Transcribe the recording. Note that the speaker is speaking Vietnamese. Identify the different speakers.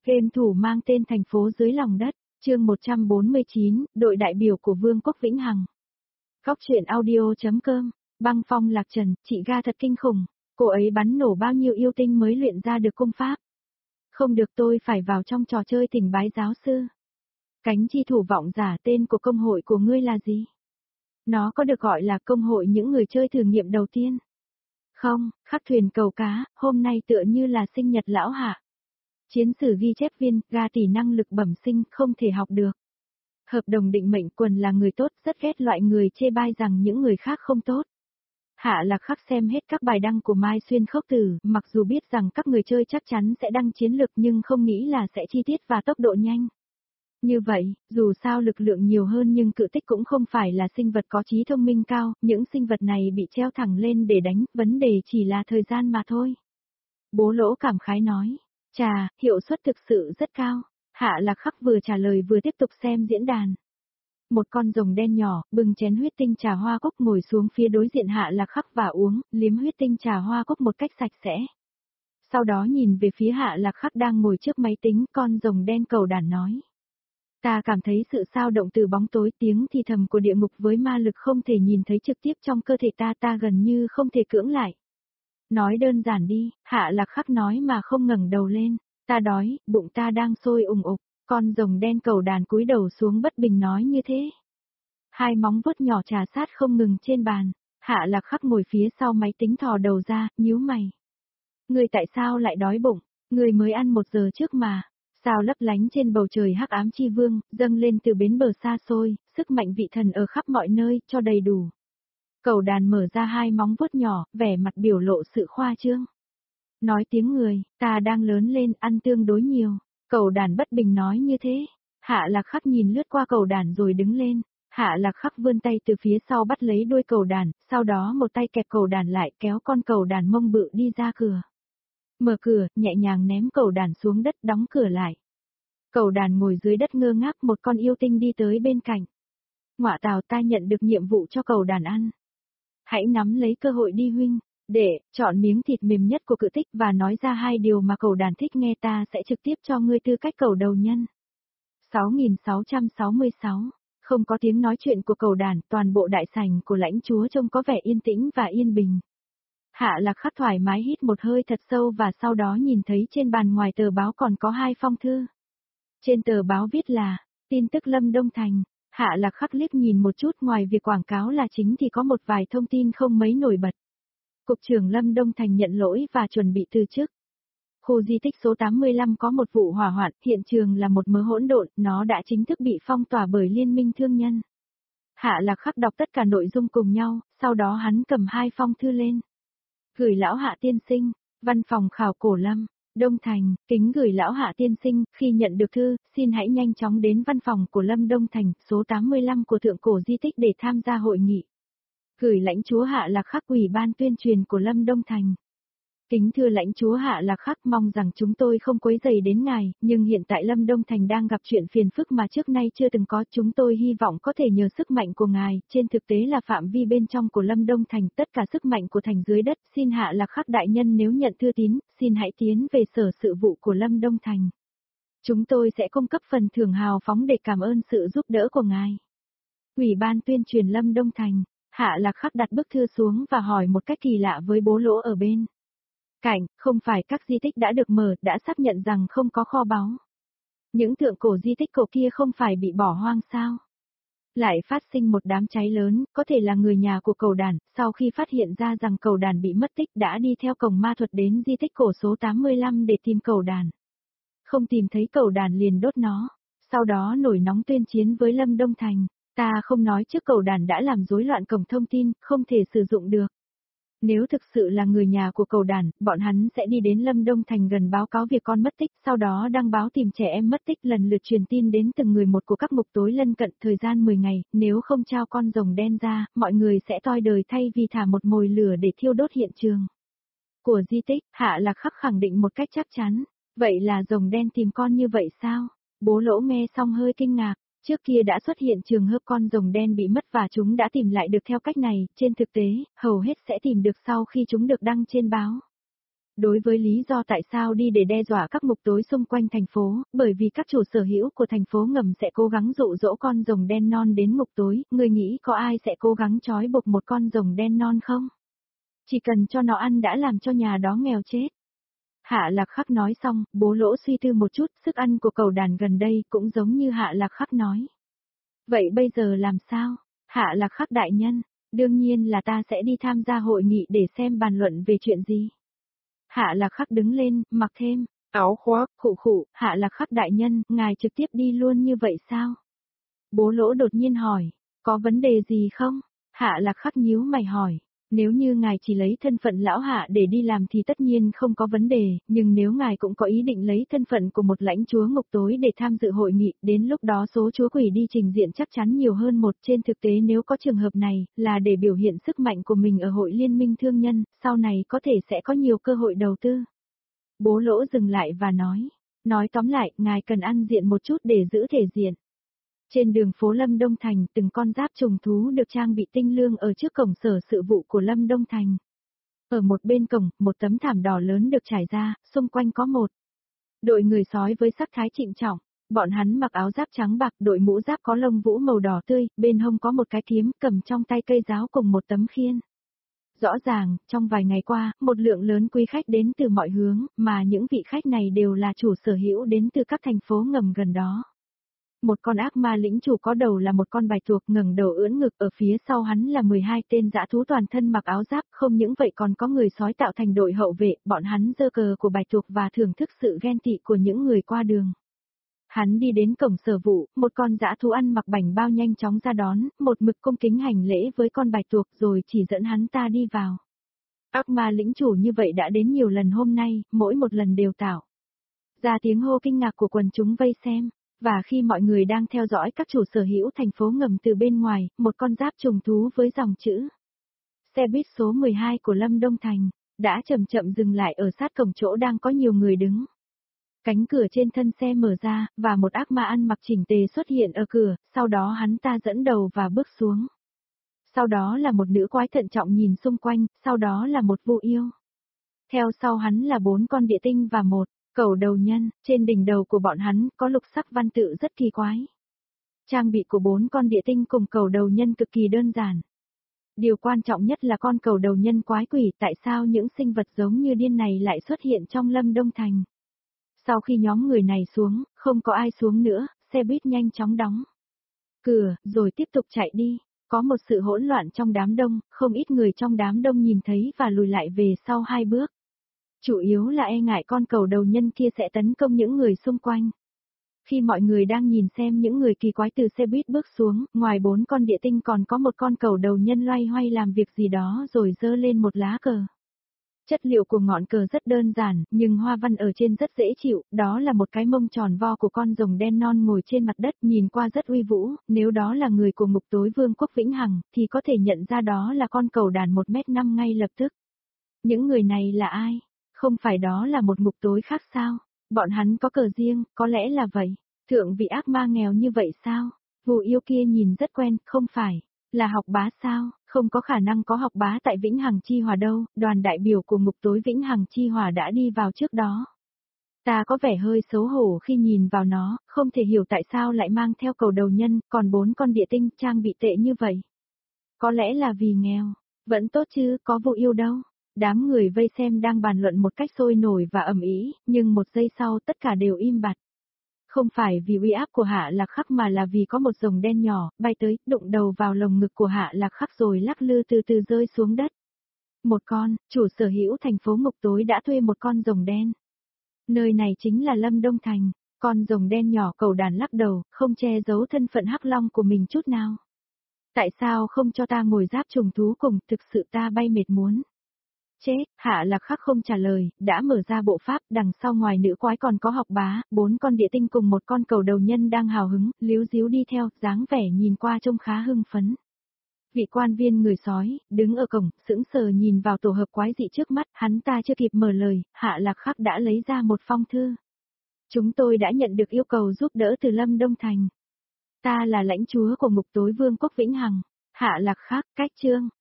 Speaker 1: Game thủ mang tên thành phố dưới lòng đất, chương 149, đội đại biểu của Vương quốc Vĩnh Hằng. Góc truyện audio.com, băng phong lạc trần, chị ga thật kinh khủng, cô ấy bắn nổ bao nhiêu yêu tinh mới luyện ra được công pháp. Không được, tôi phải vào trong trò chơi thỉnh bái giáo sư. Cánh chi thủ vọng giả, tên của công hội của ngươi là gì? Nó có được gọi là công hội những người chơi thử nghiệm đầu tiên? Không, khắc thuyền cầu cá, hôm nay tựa như là sinh nhật lão hạ. Chiến sử ghi chép viên, ga tỷ năng lực bẩm sinh, không thể học được. Hợp đồng định mệnh, quần là người tốt, rất ghét loại người chê bai rằng những người khác không tốt. Hạ Lạc Khắc xem hết các bài đăng của Mai Xuyên Khốc Tử, mặc dù biết rằng các người chơi chắc chắn sẽ đăng chiến lược nhưng không nghĩ là sẽ chi tiết và tốc độ nhanh. Như vậy, dù sao lực lượng nhiều hơn nhưng cự tích cũng không phải là sinh vật có trí thông minh cao, những sinh vật này bị treo thẳng lên để đánh, vấn đề chỉ là thời gian mà thôi. Bố Lỗ cảm khái nói, chà, hiệu suất thực sự rất cao. Hạ Lạc Khắc vừa trả lời vừa tiếp tục xem diễn đàn. Một con rồng đen nhỏ, bưng chén huyết tinh trà hoa cốc ngồi xuống phía đối diện Hạ Lạc Khắc và uống, liếm huyết tinh trà hoa cốc một cách sạch sẽ. Sau đó nhìn về phía Hạ Lạc Khắc đang ngồi trước máy tính, con rồng đen cầu đàn nói. Ta cảm thấy sự xao động từ bóng tối, tiếng thì thầm của địa ngục với ma lực không thể nhìn thấy trực tiếp trong cơ thể ta gần như không thể cưỡng lại. Nói đơn giản đi, Hạ Lạc Khắc nói mà không ngẩng đầu lên. Ta đói, bụng ta đang sôi ủng ục, con rồng đen cầu đàn cúi đầu xuống bất bình nói như thế. Hai móng vuốt nhỏ trà sát không ngừng trên bàn, Hạ Lạc Khắc ngồi phía sau máy tính thò đầu ra, nhíu mày. Người tại sao lại đói bụng, người mới ăn 1 giờ trước mà. Sao lấp lánh trên bầu trời hắc ám chi vương, dâng lên từ bến bờ xa xôi, sức mạnh vị thần ở khắp mọi nơi, cho đầy đủ. Cầu đàn mở ra hai móng vuốt nhỏ, vẻ mặt biểu lộ sự khoa trương. Nói tiếng người, ta đang lớn lên, ăn tương đối nhiều. Cầu đàn bất bình nói như thế. Hạ Lạc Khắc nhìn lướt qua cầu đàn rồi đứng lên. Hạ Lạc Khắc vươn tay từ phía sau bắt lấy đuôi cầu đàn, sau đó một tay kẹp cầu đàn lại kéo con cầu đàn mông bự đi ra cửa. Mở cửa, nhẹ nhàng ném cầu đàn xuống đất, đóng cửa lại. Cầu đàn ngồi dưới đất ngơ ngác, một con yêu tinh đi tới bên cạnh. Ngọa tào, ta nhận được nhiệm vụ cho cầu đàn ăn. Hãy nắm lấy cơ hội đi huynh. Để, chọn miếng thịt mềm nhất của cự tích và nói ra 2 điều mà cầu đàn thích nghe, ta sẽ trực tiếp cho ngươi tư cách cầu đầu nhân. 6666, không có tiếng nói chuyện của cầu đàn, toàn bộ đại sảnh của lãnh chúa trông có vẻ yên tĩnh và yên bình. Hạ Lạc Khắc thoải mái hít một hơi thật sâu và sau đó nhìn thấy trên bàn ngoài tờ báo còn có 2 phong thư. Trên tờ báo viết là, tin tức Lâm Đông Thành. Hạ Lạc Khắc liếc nhìn một chút, ngoài việc quảng cáo là chính thì có một vài thông tin không mấy nổi bật. Cục trưởng Lâm Đông Thành nhận lỗi và chuẩn bị từ chức. Khu di tích số 85 có một vụ hỏa hoạn, hiện trường là một mớ hỗn độn, nó đã chính thức bị phong tỏa bởi Liên minh Thương nhân. Hạ Lạc Khắc đọc tất cả nội dung cùng nhau, sau đó hắn cầm 2 phong thư lên. Gửi lão Hạ tiên sinh, văn phòng khảo cổ Lâm Đông Thành, kính gửi lão Hạ tiên sinh, khi nhận được thư, xin hãy nhanh chóng đến văn phòng của Lâm Đông Thành, số 85 của thượng cổ di tích để tham gia hội nghị. Gửi lãnh chúa Hạ Lạc Khắc, ủy ban tuyên truyền của Lâm Đông Thành. Kính thưa lãnh chúa Hạ Lạc Khắc, mong rằng chúng tôi không quấy rầy đến ngài, nhưng hiện tại Lâm Đông Thành đang gặp chuyện phiền phức mà trước nay chưa từng có, chúng tôi hy vọng có thể nhờ sức mạnh của ngài, trên thực tế là phạm vi bên trong của Lâm Đông Thành, tất cả sức mạnh của thành dưới đất, xin Hạ Lạc Khắc đại nhân nếu nhận thư tín, xin hãy tiến về sở sự vụ của Lâm Đông Thành. Chúng tôi sẽ cung cấp phần thưởng hào phóng để cảm ơn sự giúp đỡ của ngài. Ủy ban tuyên truyền Lâm Đông Thành. Hạ Lạc Khắc đặt bức thư xuống và hỏi một cách kỳ lạ với Bố Lỗ ở bên cạnh, không phải các di tích đã được mở, đã xác nhận rằng không có kho báu. Những thượng cổ di tích cổ kia không phải bị bỏ hoang sao? Lại phát sinh một đám cháy lớn, có thể là người nhà của cầu đàn, sau khi phát hiện ra rằng cầu đàn bị mất tích đã đi theo cổng ma thuật đến di tích cổ số 85 để tìm cầu đàn. Không tìm thấy cầu đàn liền đốt nó, sau đó nổi nóng tuyên chiến với Lâm Đông Thành. Ta không nói trước cầu đàn đã làm rối loạn cổng thông tin, không thể sử dụng được. Nếu thực sự là người nhà của cầu đàn, bọn hắn sẽ đi đến Lâm Đông Thành gần báo cáo việc con mất tích, sau đó đăng báo tìm trẻ em mất tích, lần lượt truyền tin đến từng người một của các ngục tối lân cận, thời gian 10 ngày, nếu không trao con rồng đen ra, mọi người sẽ toi đời thay vì thả một mồi lửa để thiêu đốt hiện trường của di tích. Hạ Lạc Khắc khẳng định một cách chắc chắn. Vậy là rồng đen tìm con như vậy sao? Bố Lỗ nghe xong hơi kinh ngạc. Trước kia đã xuất hiện trường hợp con rồng đen bị mất và chúng đã tìm lại được theo cách này, trên thực tế, hầu hết sẽ tìm được sau khi chúng được đăng trên báo. Đối với lý do tại sao đi để đe dọa các ngục tối xung quanh thành phố, bởi vì các chủ sở hữu của thành phố ngầm sẽ cố gắng dụ dỗ con rồng đen non đến ngục tối, người nghĩ có ai sẽ cố gắng trói buộc một con rồng đen non không? Chỉ cần cho nó ăn đã làm cho nhà đó nghèo chết. Hạ Lạc Khắc nói xong, Bố Lỗ suy tư một chút, sức ăn của cầu đàn gần đây cũng giống như Hạ Lạc Khắc nói. Vậy bây giờ làm sao? Hạ Lạc Khắc đại nhân, đương nhiên là ta sẽ đi tham gia hội nghị để xem bàn luận về chuyện gì. Hạ Lạc Khắc đứng lên, mặc thêm áo khoác, khụ, Hạ Lạc Khắc đại nhân, ngài trực tiếp đi luôn như vậy sao? Bố Lỗ đột nhiên hỏi, có vấn đề gì không? Hạ Lạc Khắc nhíu mày hỏi, nếu như ngài chỉ lấy thân phận lão hạ để đi làm thì tất nhiên không có vấn đề, nhưng nếu ngài cũng có ý định lấy thân phận của một lãnh chúa ngục tối để tham dự hội nghị, đến lúc đó số chúa quỷ đi trình diện chắc chắn nhiều hơn một. Trên thực tế nếu có trường hợp này, là để biểu hiện sức mạnh của mình ở hội liên minh thương nhân, sau này có thể sẽ có nhiều cơ hội đầu tư. Bố Lỗ dừng lại và nói tóm lại, ngài cần ăn diện một chút để giữ thể diện. Trên đường phố Lâm Đông Thành, từng con giáp trùng thú được trang bị tinh lương ở trước cổng sở sự vụ của Lâm Đông Thành. Ở một bên cổng, một tấm thảm đỏ lớn được trải ra, xung quanh có một đội người sói với sắc thái trịnh trọng. Bọn hắn mặc áo giáp trắng bạc, đội mũ giáp có lông vũ màu đỏ tươi, bên hông có một cái kiếm, cầm trong tay cây giáo cùng một tấm khiên. Rõ ràng, trong vài ngày qua, một lượng lớn quý khách đến từ mọi hướng, mà những vị khách này đều là chủ sở hữu đến từ các thành phố ngầm gần đó. Một con ác ma lĩnh chủ có đầu là một con bạch tuộc ngẩng đầu ưỡn ngực, ở phía sau hắn là 12 tên dã thú toàn thân mặc áo giáp, không những vậy còn có người sói tạo thành đội hậu vệ, bọn hắn giơ cờ của bạch tuộc và thưởng thức sự ghen tị của những người qua đường. Hắn đi đến cổng sở vụ, một con dã thú ăn mặc bảnh bao nhanh chóng ra đón, một mực cung kính hành lễ với con bạch tuộc rồi chỉ dẫn hắn ta đi vào. Ác ma lĩnh chủ như vậy đã đến nhiều lần hôm nay, mỗi một lần đều tạo ra tiếng hô kinh ngạc của quần chúng vây xem. Và khi mọi người đang theo dõi các chủ sở hữu thành phố ngầm từ bên ngoài, một con giáp trùng thú với dòng chữ xe buýt số 12 của Lâm Đông Thành đã chậm chậm dừng lại ở sát cổng chỗ đang có nhiều người đứng. Cánh cửa trên thân xe mở ra, và một ác ma ăn mặc chỉnh tề xuất hiện ở cửa, sau đó hắn ta dẫn đầu và bước xuống. Sau đó là một nữ quái thận trọng nhìn xung quanh, sau đó là một vu yêu. Theo sau hắn là 4 con địa tinh và một cẩu đầu nhân, trên đỉnh đầu của bọn hắn có lục sắc văn tự rất kỳ quái. Trang bị của 4 con địa tinh cùng cẩu đầu nhân cực kỳ đơn giản. Điều quan trọng nhất là con cẩu đầu nhân quái quỷ, tại sao những sinh vật giống như điên này lại xuất hiện trong Lâm Đông Thành. Sau khi nhóm người này xuống, không có ai xuống nữa, xe buýt nhanh chóng đóng cửa, rồi tiếp tục chạy đi. Có một sự hỗn loạn trong đám đông, không ít người trong đám đông nhìn thấy và lùi lại về sau 2 bước. Chủ yếu là e ngại con cẩu đầu nhân kia sẽ tấn công những người xung quanh. Khi mọi người đang nhìn xem những người kỳ quái từ xe buýt bước xuống, ngoài 4 con địa tinh còn có một con cẩu đầu nhân loay hoay làm việc gì đó rồi giơ lên một lá cờ. Chất liệu của ngọn cờ rất đơn giản, nhưng hoa văn ở trên rất dễ chịu, đó là một cái mông tròn vo của con rồng đen non ngồi trên mặt đất nhìn qua rất uy vũ, nếu đó là người của ngục tối Vương quốc Vĩnh Hằng, thì có thể nhận ra đó là con cẩu đàn 1m5 ngay lập tức. Những người này là ai? Không phải đó là một ngục tối khác sao? Bọn hắn có cờ riêng, có lẽ là vậy. Thượng vị ác ma nghèo như vậy sao? Vụ yêu kia nhìn rất quen, không phải là học bá sao? Không có khả năng có học bá tại Vĩnh Hằng Chi Hòa đâu, đoàn đại biểu của ngục tối Vĩnh Hằng Chi Hòa đã đi vào trước đó. Ta có vẻ hơi xấu hổ khi nhìn vào nó, không thể hiểu tại sao lại mang theo cẩu đầu nhân, còn 4 con địa tinh trang bị tệ như vậy. Có lẽ là vì nghèo, vẫn tốt chứ, có vụ yêu đâu. Đám người vây xem đang bàn luận một cách sôi nổi và ầm ĩ, nhưng một giây sau tất cả đều im bặt. Không phải vì uy áp của Hạ Lạc Khắc mà là vì có một rồng đen nhỏ, bay tới, đụng đầu vào lồng ngực của Hạ Lạc Khắc rồi lắc lư từ từ rơi xuống đất. Một con, chủ sở hữu thành phố ngục tối đã thuê một con rồng đen. Nơi này chính là Lâm Đông Thành, con rồng đen nhỏ cẩu đàn lắc đầu, không che giấu thân phận hắc long của mình chút nào. Tại sao không cho ta ngồi giáp trùng thú cùng, thực sự ta bay mệt muốn chết. Hạ Lạc Khắc không trả lời, đã mở ra bộ pháp, đằng sau ngoài nữ quái còn có học bá, 4 con địa tinh cùng một con cẩu đầu nhân đang hào hứng, líu díu đi theo, dáng vẻ nhìn qua trông khá hưng phấn. Vị quan viên người sói, đứng ở cổng, sững sờ nhìn vào tổ hợp quái dị trước mắt, hắn ta chưa kịp mở lời, Hạ Lạc Khắc đã lấy ra một phong thư. Chúng tôi đã nhận được yêu cầu giúp đỡ từ Lâm Đông Thành. Ta là lãnh chúa của ngục tối Vương quốc Vĩnh Hằng. Hạ Lạc Khắc, cách chương.